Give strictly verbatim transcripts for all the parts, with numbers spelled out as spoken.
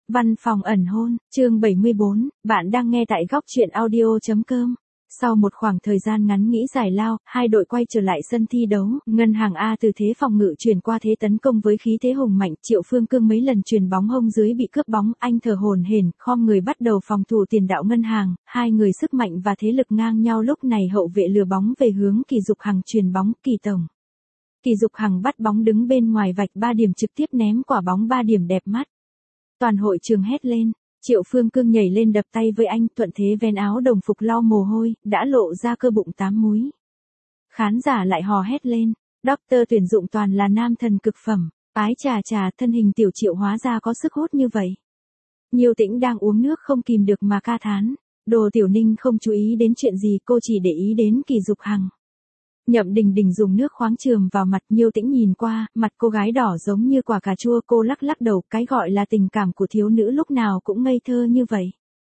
Văn phòng ẩn hôn, chương bảy mươi bốn, bạn đang nghe tại góc truyện audio chấm com. Sau một khoảng thời gian ngắn nghĩ giải lao, hai đội quay trở lại sân thi đấu, ngân hàng A từ thế phòng ngự chuyển qua thế tấn công với khí thế hùng mạnh, Triệu Phương Cương mấy lần chuyền bóng hông dưới bị cướp bóng, anh thở hổn hển, khom người bắt đầu phòng thủ tiền đạo ngân hàng, hai người sức mạnh và thế lực ngang nhau lúc này hậu vệ lừa bóng về hướng Kỳ Dục Hằng chuyền bóng, Kỳ tổng. Kỳ Dục Hằng bắt bóng đứng bên ngoài vạch ba điểm trực tiếp ném quả bóng ba điểm đẹp mắt. Toàn hội trường hét lên, Triệu Phương Cương nhảy lên đập tay với anh, thuận thế vén áo đồng phục lau mồ hôi, đã lộ ra cơ bụng tám múi. Khán giả lại hò hét lên, Doctor tuyển dụng toàn là nam thần cực phẩm, ái chà chà, thân hình tiểu Triệu hóa ra có sức hút như vậy. Nhiêu Tĩnh đang uống nước không kìm được mà ca thán, Đồ Tiểu Ninh không chú ý đến chuyện gì, cô chỉ để ý đến Kỳ Dục Hằng. Nhậm Đình Đình dùng nước khoáng chườm vào mặt, Nhiêu Tĩnh nhìn qua, mặt cô gái đỏ giống như quả cà chua, cô lắc lắc đầu, cái gọi là tình cảm của thiếu nữ lúc nào cũng ngây thơ như vậy.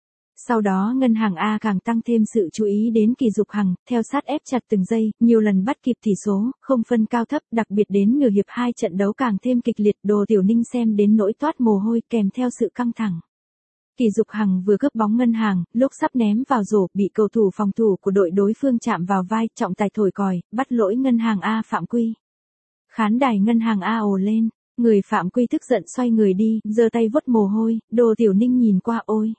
Sau đó ngân hàng A càng tăng thêm sự chú ý đến Kỳ Dục Hằng, theo sát ép chặt từng giây, nhiều lần bắt kịp tỷ số, không phân cao thấp, đặc biệt đến nửa hiệp hai trận đấu càng thêm kịch liệt, Đồ Tiểu Ninh xem đến nỗi toát mồ hôi kèm theo sự căng thẳng. Kỳ Dục Hằng vừa cướp bóng ngân hàng, lúc sắp ném vào rổ, bị cầu thủ phòng thủ của đội đối phương chạm vào vai, trọng tài thổi còi, bắt lỗi ngân hàng A phạm quy. Khán đài ngân hàng A ồ lên, người phạm quy tức giận xoay người đi, giơ tay vuốt mồ hôi, Đồ Tiểu Ninh nhìn qua, ôi.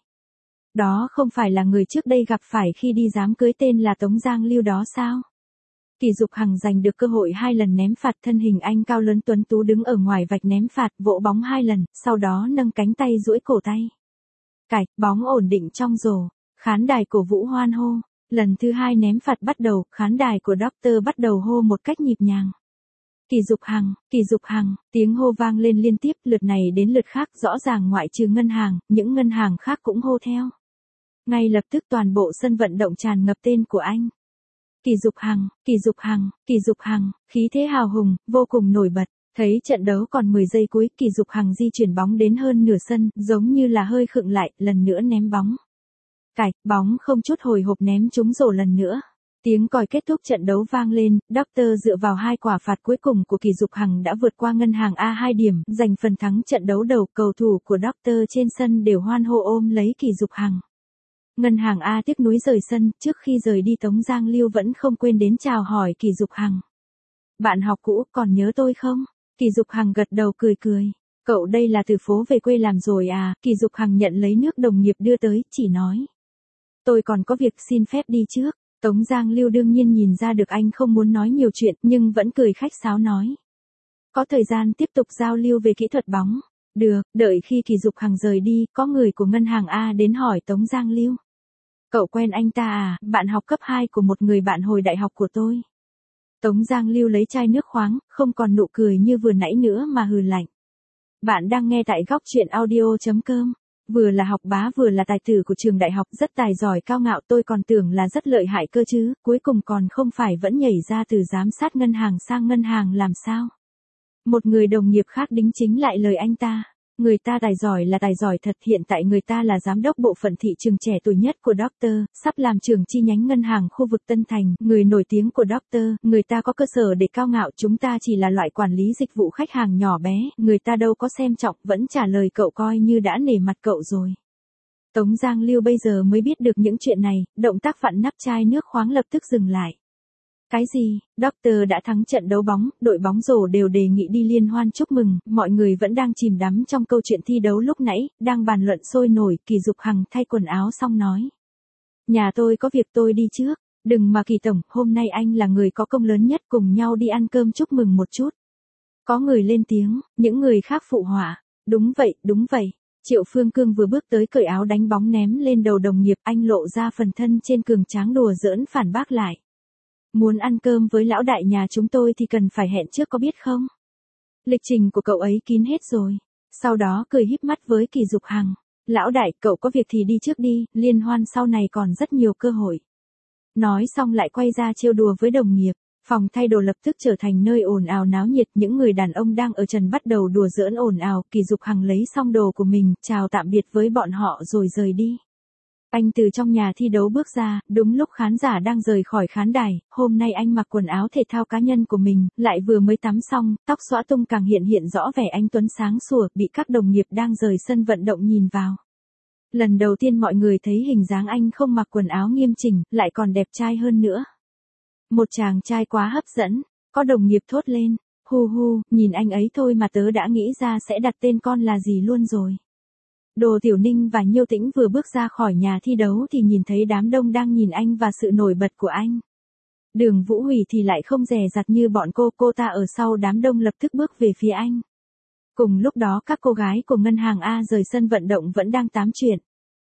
Đó không phải là người trước đây gặp phải khi đi giám cưới tên là Tống Giang Lưu đó sao? Kỳ Dục Hằng giành được cơ hội hai lần ném phạt, thân hình anh cao lớn tuấn tú đứng ở ngoài vạch ném phạt, vỗ bóng hai lần, sau đó nâng cánh tay duỗi cổ tay. Cạch, bóng ổn định trong rổ, khán đài cổ vũ hoan hô, lần thứ hai ném phạt bắt đầu, khán đài của Doctor bắt đầu hô một cách nhịp nhàng. Kỳ Dục Hằng, Kỳ Dục Hằng, tiếng hô vang lên liên tiếp, lượt này đến lượt khác, rõ ràng ngoại trừ ngân hàng, những ngân hàng khác cũng hô theo. Ngay lập tức toàn bộ sân vận động tràn ngập tên của anh. Kỳ Dục Hằng, Kỳ Dục Hằng, Kỳ Dục Hằng, khí thế hào hùng, vô cùng nổi bật. Thấy trận đấu còn mười giây cuối, Kỳ Dục Hằng di chuyển bóng đến hơn nửa sân, giống như là hơi khựng lại, lần nữa ném bóng. Cạch, bóng không chút hồi hộp ném trúng rổ lần nữa. Tiếng còi kết thúc trận đấu vang lên, Doctor dựa vào hai quả phạt cuối cùng của Kỳ Dục Hằng đã vượt qua ngân hàng A hai điểm, giành phần thắng trận đấu đầu, cầu thủ của Doctor trên sân đều hoan hô ôm lấy Kỳ Dục Hằng. Ngân hàng A tiếc nuối rời sân, trước khi rời đi Tống Giang Lưu vẫn không quên đến chào hỏi Kỳ Dục Hằng. Bạn học cũ, còn nhớ tôi không? Kỳ Dục Hằng gật đầu cười cười. Cậu đây là từ phố về quê làm rồi à? Kỳ Dục Hằng nhận lấy nước đồng nghiệp đưa tới, chỉ nói. Tôi còn có việc xin phép đi trước. Tống Giang Lưu đương nhiên nhìn ra được anh không muốn nói nhiều chuyện, nhưng vẫn cười khách sáo nói. Có thời gian tiếp tục giao lưu về kỹ thuật bóng. Được, đợi khi Kỳ Dục Hằng rời đi, có người của ngân hàng A đến hỏi Tống Giang Lưu. Cậu quen anh ta à? Bạn học cấp hai của một người bạn hồi đại học của tôi. Tống Giang Lưu lấy chai nước khoáng, không còn nụ cười như vừa nãy nữa mà hừ lạnh. Bạn đang nghe tại góc truyện audio chấm com. Vừa là học bá vừa là tài tử của trường đại học, rất tài giỏi cao ngạo, tôi còn tưởng là rất lợi hại cơ chứ, cuối cùng còn không phải vẫn nhảy ra từ giám sát ngân hàng sang ngân hàng làm sao. Một người đồng nghiệp khác đính chính lại lời anh ta. Người ta tài giỏi là tài giỏi thật, hiện tại người ta là giám đốc bộ phận thị trường trẻ tuổi nhất của Doctor, sắp làm trưởng chi nhánh ngân hàng khu vực Tân Thành, người nổi tiếng của Doctor, người ta có cơ sở để cao ngạo, chúng ta chỉ là loại quản lý dịch vụ khách hàng nhỏ bé, người ta đâu có xem trọng, vẫn trả lời cậu coi như đã nể mặt cậu rồi. Tống Giang Lưu bây giờ mới biết được những chuyện này, động tác vặn nắp chai nước khoáng lập tức dừng lại. Cái gì? Doctor đã thắng trận đấu bóng, đội bóng rổ đều đề nghị đi liên hoan chúc mừng, mọi người vẫn đang chìm đắm trong câu chuyện thi đấu lúc nãy, đang bàn luận sôi nổi, Kỳ Dục Hằng thay quần áo xong nói. Nhà tôi có việc tôi đi trước, đừng mà Kỳ tổng, hôm nay anh là người có công lớn nhất, cùng nhau đi ăn cơm chúc mừng một chút. Có người lên tiếng, những người khác phụ họa, đúng vậy, đúng vậy. Triệu Phương Cương vừa bước tới cởi áo đánh bóng ném lên đầu đồng nghiệp, anh lộ ra phần thân trên cường tráng đùa giỡn phản bác lại. Muốn ăn cơm với lão đại nhà chúng tôi thì cần phải hẹn trước có biết không? Lịch trình của cậu ấy kín hết rồi. Sau đó cười híp mắt với Kỳ Dục Hằng. Lão đại, cậu có việc thì đi trước đi, liên hoan sau này còn rất nhiều cơ hội. Nói xong lại quay ra trêu đùa với đồng nghiệp. Phòng thay đồ lập tức trở thành nơi ồn ào náo nhiệt, những người đàn ông đang ở trần bắt đầu đùa giỡn ồn ào, Kỳ Dục Hằng lấy xong đồ của mình, chào tạm biệt với bọn họ rồi rời đi. Anh từ trong nhà thi đấu bước ra, đúng lúc khán giả đang rời khỏi khán đài, hôm nay anh mặc quần áo thể thao cá nhân của mình, lại vừa mới tắm xong, tóc xõa tung càng hiện hiện rõ vẻ anh tuấn sáng sủa, bị các đồng nghiệp đang rời sân vận động nhìn vào. Lần đầu tiên mọi người thấy hình dáng anh không mặc quần áo nghiêm chỉnh, lại còn đẹp trai hơn nữa. Một chàng trai quá hấp dẫn, có đồng nghiệp thốt lên, hu hu, nhìn anh ấy thôi mà tớ đã nghĩ ra sẽ đặt tên con là gì luôn rồi. Đồ Tiểu Ninh và Nhiêu Tĩnh vừa bước ra khỏi nhà thi đấu thì nhìn thấy đám đông đang nhìn anh và sự nổi bật của anh. Đường Vũ Hủy thì lại không dè dặt như bọn cô, cô ta ở sau đám đông lập tức bước về phía anh. Cùng lúc đó các cô gái của ngân hàng A rời sân vận động vẫn đang tám chuyện.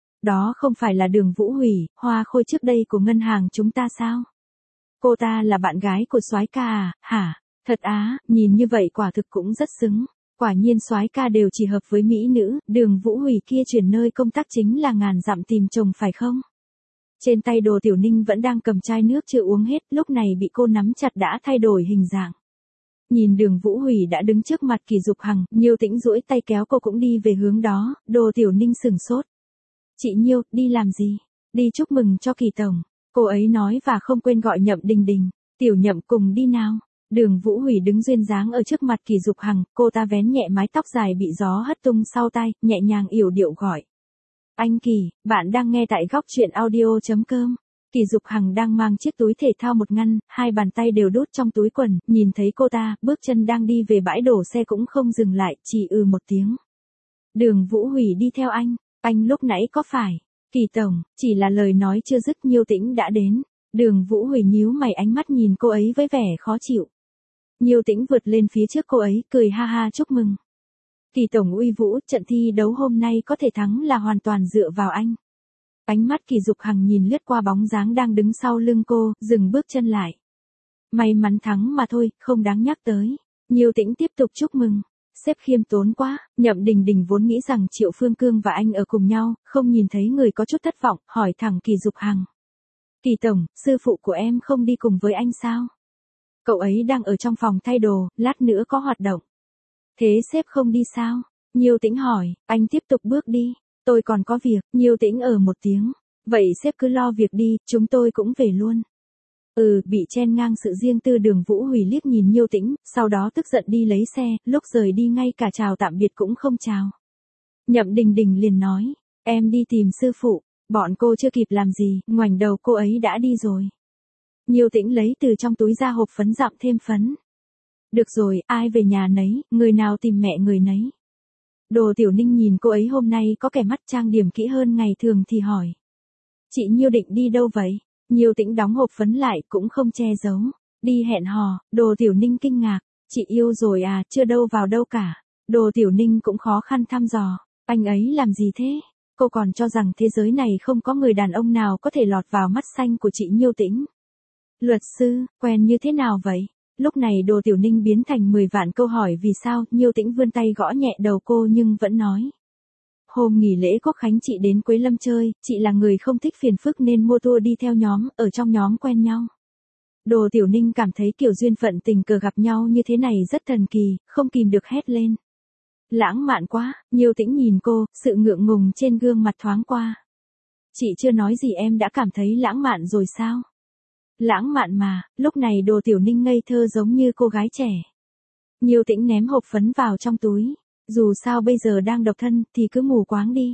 Đó không phải là Đường Vũ Hủy, hoa khôi trước đây của ngân hàng chúng ta sao? Cô ta là bạn gái của soái ca à, hả? Thật á, nhìn như vậy quả thực cũng rất xứng. Quả nhiên soái ca đều chỉ hợp với mỹ nữ, Đường Vũ Hủy kia chuyển nơi công tác chính là ngàn dặm tìm chồng phải không? Trên tay Đồ Tiểu Ninh vẫn đang cầm chai nước chưa uống hết, lúc này bị cô nắm chặt đã thay đổi hình dạng. Nhìn Đường Vũ Hủy đã đứng trước mặt Kỳ Dục Hằng, Nhiêu Tĩnh duỗi tay kéo cô cũng đi về hướng đó, Đồ Tiểu Ninh sửng sốt. Chị Nhiêu, đi làm gì? Đi chúc mừng cho Kỳ tổng. Cô ấy nói và không quên gọi Nhậm Đình Đình. Tiểu Nhậm cùng đi nào. Đường Vũ Hủy đứng duyên dáng ở trước mặt Kỳ Dục Hằng, cô ta vén nhẹ mái tóc dài bị gió hất tung sau tai, nhẹ nhàng yểu điệu gọi. Anh Kỳ, bạn đang nghe tại góc truyện audio.com. Kỳ Dục Hằng đang mang chiếc túi thể thao một ngăn, hai bàn tay đều đút trong túi quần, nhìn thấy cô ta, bước chân đang đi về bãi đổ xe cũng không dừng lại, chỉ ừ một tiếng. Đường Vũ Hủy đi theo anh, anh lúc nãy có phải? Kỳ tổng, chỉ là lời nói chưa dứt Nhiêu Tĩnh đã đến. Đường Vũ Hủy nhíu mày ánh mắt nhìn cô ấy với vẻ khó chịu. Nhiêu Tĩnh vượt lên phía trước cô ấy, cười ha ha chúc mừng. Kỳ tổng uy vũ, trận thi đấu hôm nay có thể thắng là hoàn toàn dựa vào anh. Ánh mắt Kỳ Dục Hằng nhìn lướt qua bóng dáng đang đứng sau lưng cô, dừng bước chân lại. May mắn thắng mà thôi, không đáng nhắc tới. Nhiêu Tĩnh tiếp tục chúc mừng. Sếp khiêm tốn quá, Nhậm Đình Đình vốn nghĩ rằng Triệu Phương Cương và anh ở cùng nhau, không nhìn thấy người có chút thất vọng, hỏi thẳng Kỳ Dục Hằng. Kỳ tổng, sư phụ của em không đi cùng với anh sao? Cậu ấy đang ở trong phòng thay đồ, lát nữa có hoạt động. Thế sếp không đi sao? Nhiêu Tĩnh hỏi, anh tiếp tục bước đi. Tôi còn có việc, Nhiêu Tĩnh ở một tiếng. Vậy sếp cứ lo việc đi, chúng tôi cũng về luôn. Ừ, bị chen ngang sự riêng tư. Đường Vũ Hủy liếc nhìn Nhiêu Tĩnh, sau đó tức giận đi lấy xe, lúc rời đi ngay cả chào tạm biệt cũng không chào. Nhậm Đình Đình liền nói, em đi tìm sư phụ. Bọn cô chưa kịp làm gì, ngoảnh đầu cô ấy đã đi rồi. Nhiêu Tĩnh lấy từ trong túi ra hộp phấn dặm thêm phấn. Được rồi, ai về nhà nấy, người nào tìm mẹ người nấy. Đồ Tiểu Ninh nhìn cô ấy hôm nay có kẻ mắt trang điểm kỹ hơn ngày thường thì hỏi. Chị Nhiêu định đi đâu vậy? Nhiêu Tĩnh đóng hộp phấn lại cũng không che giấu. Đi hẹn hò. Đồ Tiểu Ninh kinh ngạc. Chị yêu rồi à, chưa đâu vào đâu cả. Đồ Tiểu Ninh cũng khó khăn thăm dò. Anh ấy làm gì thế? Cô còn cho rằng thế giới này không có người đàn ông nào có thể lọt vào mắt xanh của chị Nhiêu Tĩnh. Luật sư, quen như thế nào vậy? Lúc này Đồ Tiểu Ninh biến thành mười vạn câu hỏi vì sao, Nhiêu Tĩnh vươn tay gõ nhẹ đầu cô nhưng vẫn nói. Hôm nghỉ lễ Quốc Khánh chị đến Quế Lâm chơi, chị là người không thích phiền phức nên mua tour đi theo nhóm, ở trong nhóm quen nhau. Đồ Tiểu Ninh cảm thấy kiểu duyên phận tình cờ gặp nhau như thế này rất thần kỳ, không kìm được hét lên. Lãng mạn quá, Nhiêu Tĩnh nhìn cô, sự ngượng ngùng trên gương mặt thoáng qua. Chị chưa nói gì em đã cảm thấy lãng mạn rồi sao? Lãng mạn mà, lúc này Đồ Tiểu Ninh ngây thơ giống như cô gái trẻ. Nhiêu Tĩnh ném hộp phấn vào trong túi. Dù sao bây giờ đang độc thân thì cứ mù quáng đi.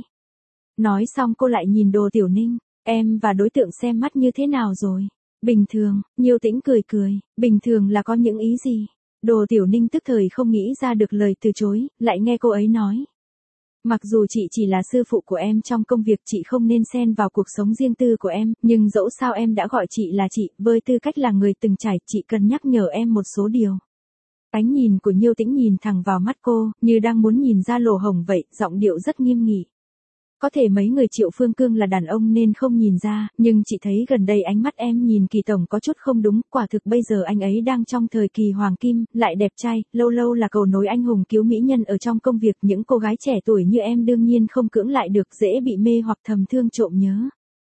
Nói xong cô lại nhìn Đồ Tiểu Ninh. Em và đối tượng xem mắt như thế nào rồi? Bình thường, Nhiêu Tĩnh cười cười. Bình thường là có những ý gì? Đồ Tiểu Ninh tức thời không nghĩ ra được lời từ chối, lại nghe cô ấy nói. Mặc dù chị chỉ là sư phụ của em trong công việc chị không nên xen vào cuộc sống riêng tư của em, nhưng dẫu sao em đã gọi chị là chị, với tư cách là người từng trải, chị cần nhắc nhở em một số điều. Ánh nhìn của Nhiêu Tĩnh nhìn thẳng vào mắt cô, như đang muốn nhìn ra lỗ hổng vậy, giọng điệu rất nghiêm nghị. Có thể mấy người Triệu Phương Cương là đàn ông nên không nhìn ra, nhưng chị thấy gần đây ánh mắt em nhìn Kỳ tổng có chút không đúng, quả thực bây giờ anh ấy đang trong thời kỳ hoàng kim, lại đẹp trai, lâu lâu là cầu nối anh hùng cứu mỹ nhân ở trong công việc, những cô gái trẻ tuổi như em đương nhiên không cưỡng lại được, dễ bị mê hoặc thầm thương trộm nhớ.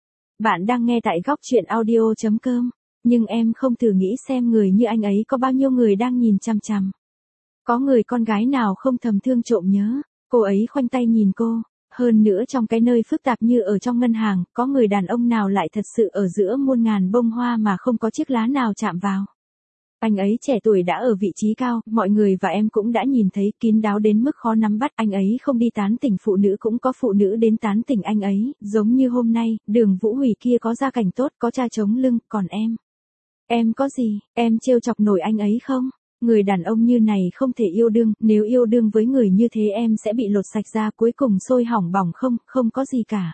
Bạn đang nghe tại góc truyện audio.com, nhưng em không thử nghĩ xem người như anh ấy có bao nhiêu người đang nhìn chằm chằm. Có người con gái nào không thầm thương trộm nhớ? Cô ấy khoanh tay nhìn cô. Hơn nữa trong cái nơi phức tạp như ở trong ngân hàng, có người đàn ông nào lại thật sự ở giữa muôn ngàn bông hoa mà không có chiếc lá nào chạm vào. Anh ấy trẻ tuổi đã ở vị trí cao, mọi người và em cũng đã nhìn thấy, kín đáo đến mức khó nắm bắt. Anh ấy không đi tán tỉnh phụ nữ, cũng có phụ nữ đến tán tỉnh anh ấy, giống như hôm nay, Đường Vũ Hủy kia có gia cảnh tốt, có cha chống lưng, còn em. Em có gì, em trêu chọc nổi anh ấy không? Người đàn ông như này không thể yêu đương, nếu yêu đương với người như thế em sẽ bị lột sạch da, cuối cùng sôi hỏng bỏng không, không có gì cả.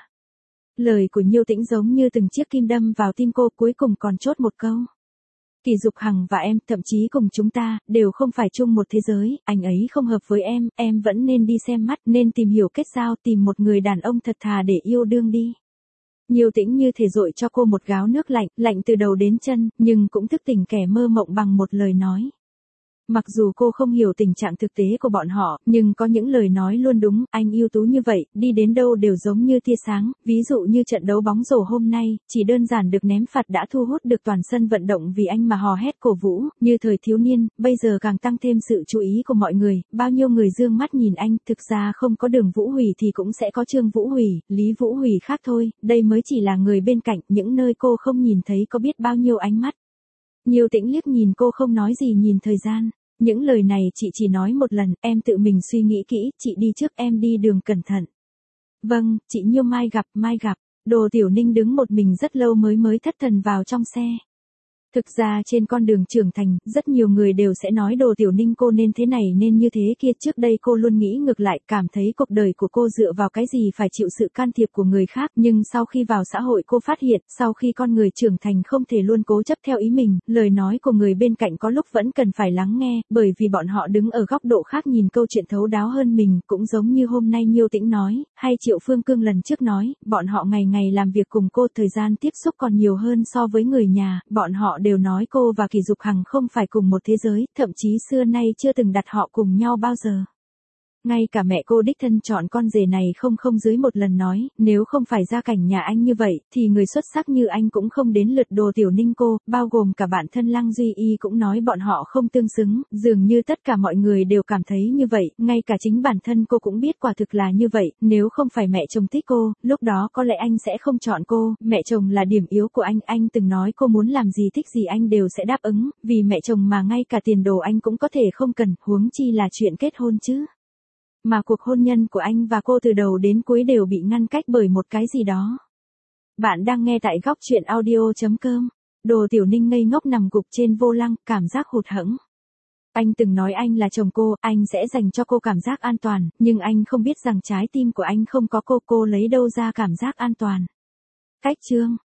Lời của Nhiêu Tĩnh giống như từng chiếc kim đâm vào tim cô, cuối cùng còn chốt một câu. Kỳ Dục Hằng và em, thậm chí cùng chúng ta, đều không phải chung một thế giới, anh ấy không hợp với em, em vẫn nên đi xem mắt, nên tìm hiểu kết giao, tìm một người đàn ông thật thà để yêu đương đi. Nhiêu Tĩnh như thể dội cho cô một gáo nước lạnh, lạnh từ đầu đến chân, nhưng cũng thức tỉnh kẻ mơ mộng bằng một lời nói. Mặc dù cô không hiểu tình trạng thực tế của bọn họ, nhưng có những lời nói luôn đúng, anh ưu tú như vậy, đi đến đâu đều giống như tia sáng, ví dụ như trận đấu bóng rổ hôm nay, chỉ đơn giản được ném phạt đã thu hút được toàn sân vận động vì anh mà hò hét cổ vũ, như thời thiếu niên, bây giờ càng tăng thêm sự chú ý của mọi người, bao nhiêu người dương mắt nhìn anh, thực ra không có Đường Vũ Hủy thì cũng sẽ có Trương Vũ Hủy, Lý Vũ Hủy khác thôi, đây mới chỉ là người bên cạnh, những nơi cô không nhìn thấy có biết bao nhiêu ánh mắt. Nhiêu Tĩnh liếc nhìn cô không nói gì nhìn thời gian. Những lời này chị chỉ nói một lần, em tự mình suy nghĩ kỹ, chị đi trước em đi đường cẩn thận. Vâng, chị Nhiêu mai gặp, mai gặp. Đồ Tiểu Ninh đứng một mình rất lâu mới mới thất thần vào trong xe. Thực ra trên con đường trưởng thành, rất nhiều người đều sẽ nói Đồ Tiểu Ninh cô nên thế này nên như thế kia. Trước đây cô luôn nghĩ ngược lại, cảm thấy cuộc đời của cô dựa vào cái gì phải chịu sự can thiệp của người khác. Nhưng sau khi vào xã hội cô phát hiện, sau khi con người trưởng thành không thể luôn cố chấp theo ý mình, lời nói của người bên cạnh có lúc vẫn cần phải lắng nghe, bởi vì bọn họ đứng ở góc độ khác nhìn câu chuyện thấu đáo hơn mình, cũng giống như hôm nay Nhiêu Tĩnh nói, hay Triệu Phương Cương lần trước nói, bọn họ ngày ngày làm việc cùng cô, thời gian tiếp xúc còn nhiều hơn so với người nhà, bọn họ đều nói cô và Kỳ Dục Hằng không phải cùng một thế giới, thậm chí xưa nay chưa từng đặt họ cùng nhau bao giờ. Ngay cả mẹ cô đích thân chọn con rể này không không dưới một lần nói, nếu không phải gia cảnh nhà anh như vậy, thì người xuất sắc như anh cũng không đến lượt Đồ Tiểu Ninh cô, bao gồm cả bản thân Lăng Duy Y cũng nói bọn họ không tương xứng, dường như tất cả mọi người đều cảm thấy như vậy, ngay cả chính bản thân cô cũng biết quả thực là như vậy, nếu không phải mẹ chồng thích cô, lúc đó có lẽ anh sẽ không chọn cô, mẹ chồng là điểm yếu của anh, anh từng nói cô muốn làm gì thích gì anh đều sẽ đáp ứng, vì mẹ chồng mà ngay cả tiền đồ anh cũng có thể không cần, huống chi là chuyện kết hôn chứ. Mà cuộc hôn nhân của anh và cô từ đầu đến cuối đều bị ngăn cách bởi một cái gì đó. Bạn đang nghe tại góc chuyện audio chấm com. Đồ Tiểu Ninh ngây ngốc nằm gục trên vô lăng, cảm giác hụt hẫng. Anh từng nói anh là chồng cô, anh sẽ dành cho cô cảm giác an toàn, nhưng anh không biết rằng trái tim của anh không có cô, cô lấy đâu ra cảm giác an toàn. Cách chương